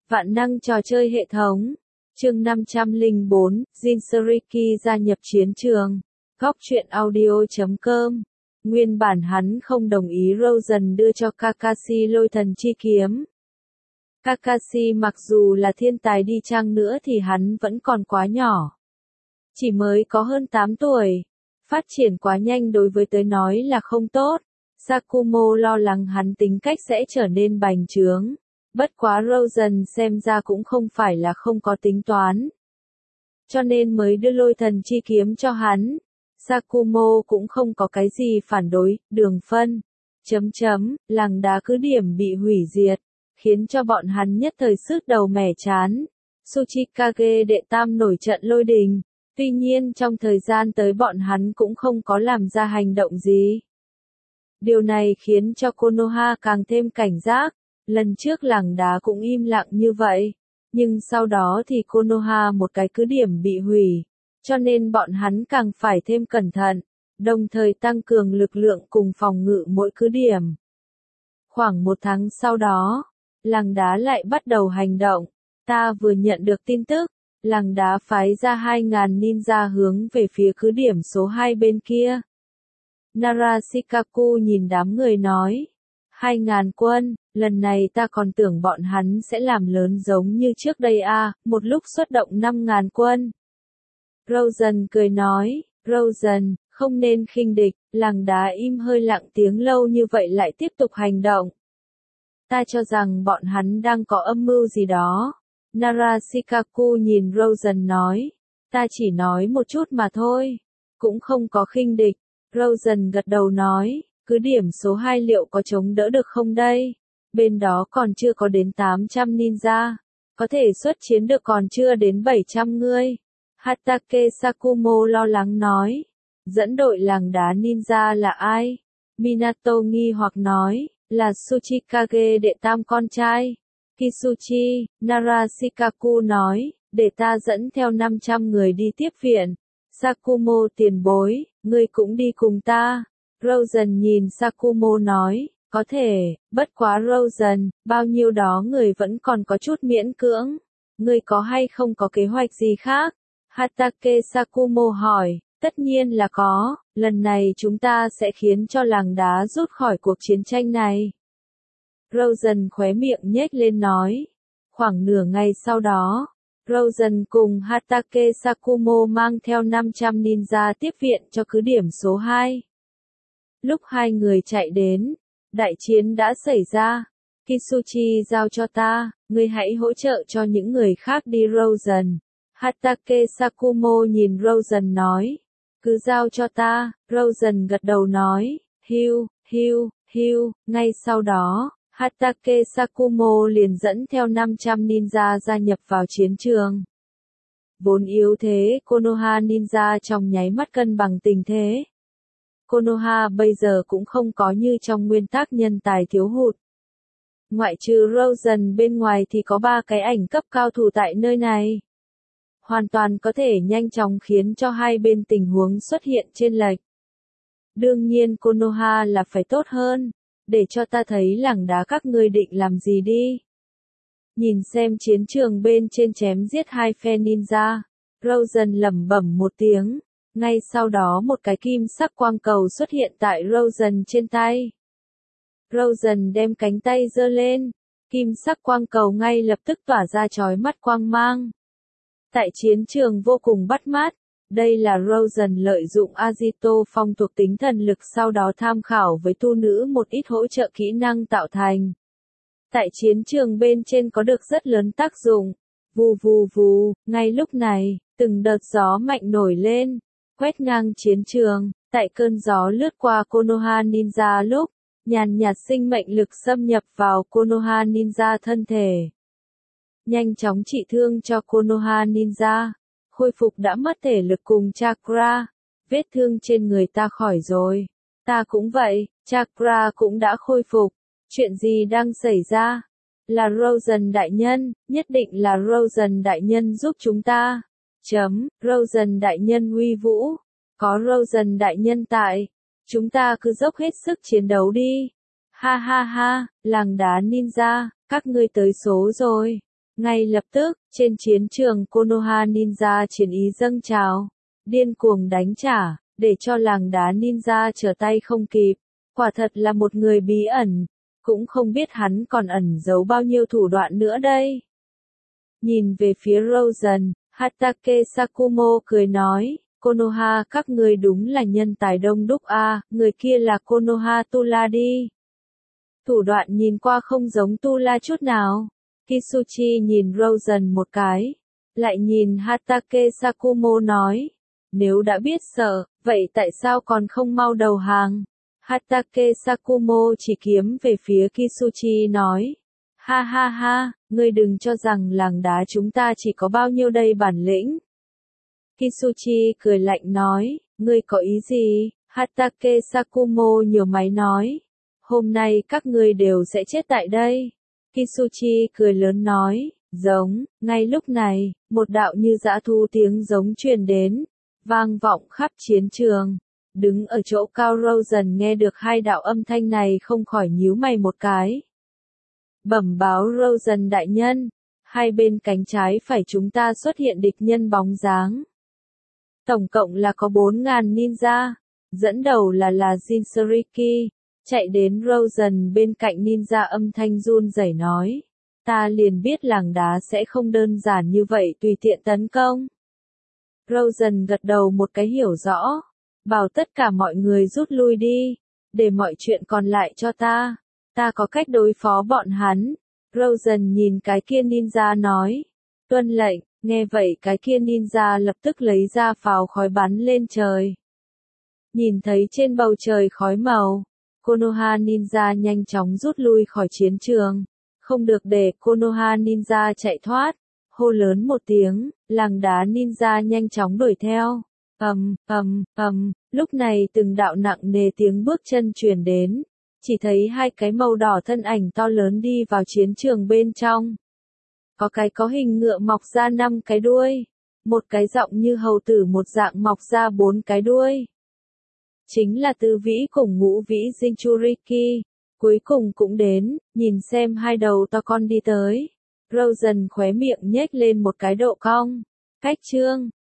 Vạn năng trò chơi hệ thống. Chương 504, Jinsuriki gia nhập chiến trường. Góc truyện audio.com. Nguyên bản hắn không đồng ý Rosen đưa cho Kakashi lôi thần chi kiếm. Kakashi mặc dù là thiên tài đi chăng nữa thì hắn vẫn còn quá nhỏ. Chỉ mới có hơn 8 tuổi. Phát triển quá nhanh đối với tới nói là không tốt. Sakumo lo lắng hắn tính cách sẽ trở nên bành trướng. Bất quá Rosen xem ra cũng không phải là không có tính toán. Cho nên mới đưa lôi thần chi kiếm cho hắn. Sakumo cũng không có cái gì phản đối, đường phân. Làng đá cứ điểm bị hủy diệt, khiến cho bọn hắn nhất thời sứt đầu mẻ chán. Tsuchikage đệ tam nổi trận lôi đình. Tuy nhiên trong thời gian tới bọn hắn cũng không có làm ra hành động gì. Điều này khiến cho Konoha càng thêm cảnh giác. Lần trước làng đá cũng im lặng như vậy. Nhưng sau đó thì Konoha một cái cứ điểm bị hủy. Cho nên bọn hắn càng phải thêm cẩn thận. Đồng thời tăng cường lực lượng cùng phòng ngự mỗi cứ điểm. Khoảng 1 tháng sau đó, làng đá lại bắt đầu hành động. Ta vừa nhận được tin tức. Làng đá phái ra 2.000 ninja hướng về phía cứ điểm số 2 bên kia. Narashikaku nhìn đám người nói. 2.000 quân, lần này ta còn tưởng bọn hắn sẽ làm lớn giống như trước đây một lúc xuất động 5.000 quân. Rosen cười nói, Rosen, không nên khinh địch, làng đá im hơi lặng tiếng lâu như vậy lại tiếp tục hành động. Ta cho rằng bọn hắn đang có âm mưu gì đó. Narashikaku nhìn Rosen nói, ta chỉ nói một chút mà thôi, cũng không có khinh địch. Rosen gật đầu nói, cứ điểm số 2 liệu có chống đỡ được không đây? Bên đó còn chưa có đến 800 ninja, có thể xuất chiến được còn chưa đến 700 người. Hatake Sakumo lo lắng nói, dẫn đội làng đá ninja là ai? Minato nghi hoặc nói, là Tsuchikage đệ tam con trai. Kisuchi, Narashikaku nói, để ta dẫn theo 500 người đi tiếp viện. Sakumo tiền bối, ngươi cũng đi cùng ta. Rosen nhìn Sakumo nói, có thể, bất quá Rosen, bao nhiêu đó người vẫn còn có chút miễn cưỡng. Ngươi có hay không có kế hoạch gì khác? Hatake Sakumo hỏi, tất nhiên là có, lần này chúng ta sẽ khiến cho làng đá rút khỏi cuộc chiến tranh này. Rosen khóe miệng nhếch lên nói. Khoảng nửa ngày sau đó, Rosen cùng Hatake Sakumo mang theo 500 ninja tiếp viện cho cứ điểm số 2. Lúc hai người chạy đến, đại chiến đã xảy ra. Kisuchi giao cho ta, ngươi hãy hỗ trợ cho những người khác đi Rosen. Hatake Sakumo nhìn Rosen nói, cứ giao cho ta. Rosen gật đầu nói, hiu, ngay sau đó. Hatake Sakumo liền dẫn theo 500 ninja gia nhập vào chiến trường. Vốn yếu thế, Konoha ninja trong nháy mắt cân bằng tình thế. Konoha bây giờ cũng không có như trong nguyên tắc nhân tài thiếu hụt. Ngoại trừ Rosen bên ngoài thì có 3 cái ảnh cấp cao thủ tại nơi này. Hoàn toàn có thể nhanh chóng khiến cho hai bên tình huống xuất hiện chênh lệch. Đương nhiên Konoha là phải tốt hơn. Để cho ta thấy làng đá các ngươi định làm gì đi. Nhìn xem chiến trường bên trên chém giết hai phe ninja. Rosen lẩm bẩm một tiếng. Ngay sau đó một cái kim sắc quang cầu xuất hiện tại Rosen trên tay. Rosen đem cánh tay giơ lên. Kim sắc quang cầu ngay lập tức tỏa ra chói mắt quang mang. Tại chiến trường vô cùng bắt mắt. Đây là Rosen lợi dụng Agito phong thuộc tính thần lực sau đó tham khảo với tu nữ một ít hỗ trợ kỹ năng tạo thành. Tại chiến trường bên trên có được rất lớn tác dụng. Vù, ngay lúc này, từng đợt gió mạnh nổi lên, quét ngang chiến trường. Tại cơn gió lướt qua Konoha ninja lúc, nhàn nhạt sinh mệnh lực xâm nhập vào Konoha ninja thân thể. Nhanh chóng trị thương cho Konoha ninja. Khôi phục đã mất thể lực cùng chakra. Vết thương trên người ta khỏi rồi. Ta cũng vậy, chakra cũng đã khôi phục. Chuyện gì đang xảy ra? Là Rosen đại nhân, nhất định là Rosen đại nhân giúp chúng ta. Rosen đại nhân uy vũ. Có Rosen đại nhân tại. Chúng ta cứ dốc hết sức chiến đấu đi. Ha, làng đá ninja, các ngươi tới số rồi. Ngay lập tức, trên chiến trường Konoha ninja chiến ý dâng trào, điên cuồng đánh trả, để cho làng đá ninja trở tay không kịp. Quả thật là một người bí ẩn, cũng không biết hắn còn ẩn giấu bao nhiêu thủ đoạn nữa đây. Nhìn về phía Rosen, Hatake Sakumo cười nói, Konoha các người đúng là nhân tài đông đúc a, người kia là Konoha Tula đi. Thủ đoạn nhìn qua không giống Tula chút nào. Kisuchi nhìn Rosen một cái, lại nhìn Hatake Sakumo nói, nếu đã biết sợ, vậy tại sao còn không mau đầu hàng? Hatake Sakumo chỉ kiếm về phía Kisuchi nói, ha ha ha, ngươi đừng cho rằng làng đá chúng ta chỉ có bao nhiêu đây bản lĩnh. Kisuchi cười lạnh nói, ngươi có ý gì? Hatake Sakumo nhíu mày nói, hôm nay các ngươi đều sẽ chết tại đây. Kisuchi cười lớn nói, giống, ngay lúc này, một đạo như dã thu tiếng giống truyền đến, vang vọng khắp chiến trường. Đứng ở chỗ cao Rosen nghe được hai đạo âm thanh này không khỏi nhíu mày một cái. Bẩm báo Rosen đại nhân, hai bên cánh trái phải chúng ta xuất hiện địch nhân bóng dáng. Tổng cộng là có 4.000 ninja, dẫn đầu là Jinchuriki, chạy đến Rosen bên cạnh ninja âm thanh run rẩy nói, ta liền biết làng đá sẽ không đơn giản như vậy tùy tiện tấn công. Rosen gật đầu một cái hiểu rõ, bảo tất cả mọi người rút lui đi, để mọi chuyện còn lại cho ta có cách đối phó bọn hắn. Rosen nhìn cái kia ninja nói, tuân lệnh, nghe vậy cái kia ninja lập tức lấy ra pháo khói bắn lên trời. Nhìn thấy trên bầu trời khói màu, Konoha ninja nhanh chóng rút lui khỏi chiến trường, không được để Konoha ninja chạy thoát, hô lớn một tiếng, làng đá ninja nhanh chóng đuổi theo. Lúc này từng đạo nặng nề tiếng bước chân truyền đến, chỉ thấy hai cái màu đỏ thân ảnh to lớn đi vào chiến trường bên trong. Có cái có hình ngựa mọc ra 5 cái đuôi, một cái giọng như hầu tử một dạng mọc ra 4 cái đuôi. Chính là Tư Vĩ cùng Ngũ Vĩ Jinchuriki, cuối cùng cũng đến, nhìn xem hai đầu to con đi tới. Rosen khóe miệng nhếch lên một cái độ cong. Cách chương